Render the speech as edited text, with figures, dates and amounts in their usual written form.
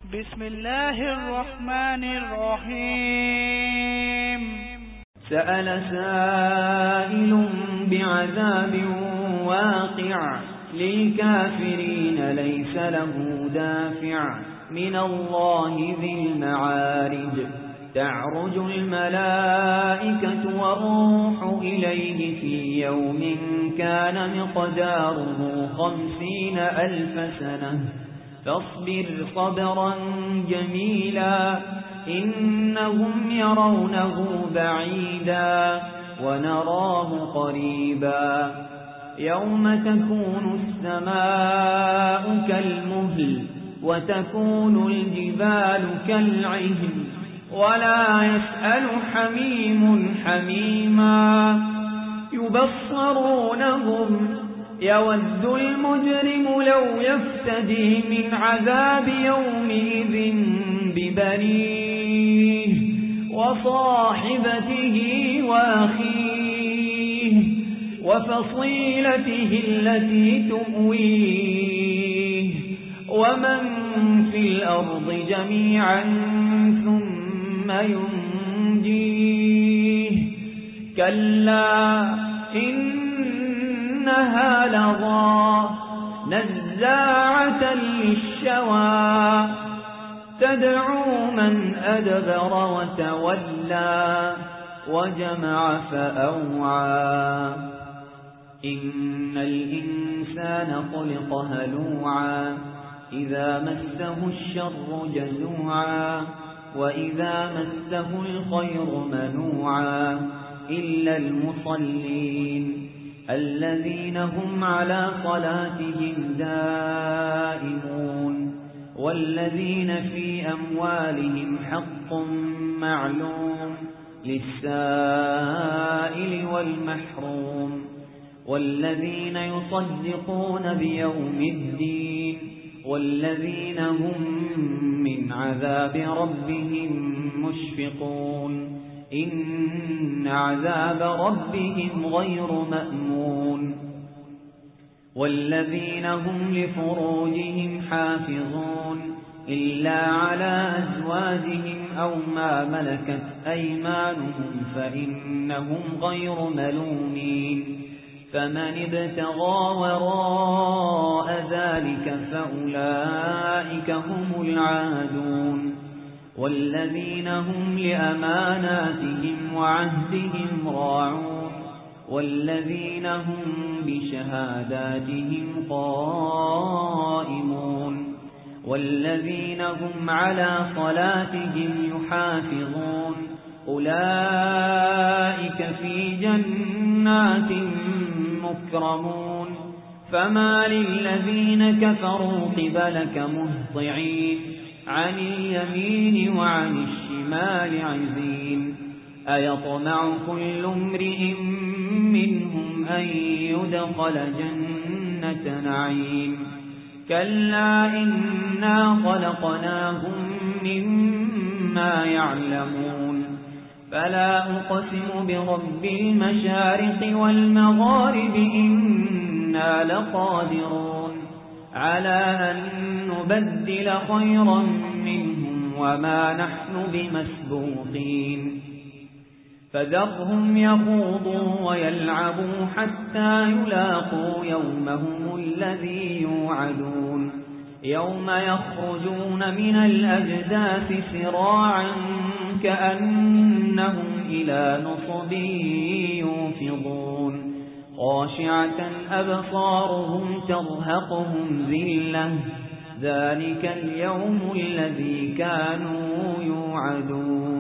بسم الله الرحمن الرحيم. سأل سائل بعذاب واقع للكافرين ليس له دافع من الله ذي المعارج. تعرج الملائكة والروح إليه في يوم كان مقداره 50,000 سنة فاصبر صبرا جميلا إنهم يرونه بعيدا ونراه قريبا. يوم تكون السماء كالمهل وتكون الجبال كالعهن ولا يسأل حميم حميما. يبصرونهم يود المجرم لو يفتدي من عذاب يومئذ ببنيه وصاحبته وأخيه وفصيلته التي تؤويه ومن في الأرض جميعا ثم ينجيه. كلا إنها لظى نزاعة للشوى تدعو من أدبر وتولى وجمع فأوعى. إن الإنسان خلق هلوعا إذا مسه الشر جزوعا وإذا مسه الخير منوعا إلا المصلين الذين هم على صلاتهم دائمون والذين في أموالهم حق معلوم للسائل والمحروم والذين يصدقون بيوم الدين والذين هم من عذاب ربهم مشفقون. إن عذاب ربهم غير مأمون. والذين هم لفروجهم حافظون إلا على أزواجهم أو ما ملكت أيمانهم فإنهم غير ملومين. فمن ابتغى وراء ذلك فأولئك هم العادون. والذين هم لأماناتهم وعهدهم راعون والذين هم بشهاداتهم قائمون والذين هم على صلاتهم يحافظون أولئك في جنات مكرمون. فما للذين كفروا قبلك مهطعين عن اليمين وعن الشمال عزين. أيطمع كل امرئ منهم أن يدخل جنة نعيم. كلا إنا خلقناهم مما يعلمون. فلا أقسم برب المشارق والمغارب إنا لقادرون على أن نبدل خيرا منهم وما نحن بمسبوقين. فذرهم يخوضوا ويلعبوا حتى يلاقوا يومهم الذي يوعدون. يوم يخرجون من الأجداث سراعا كأنهم إلى نصب يوفضون. خاشعة أبصارهم ترهقهم ذلة ذلك اليوم الذي كانوا يوعدون.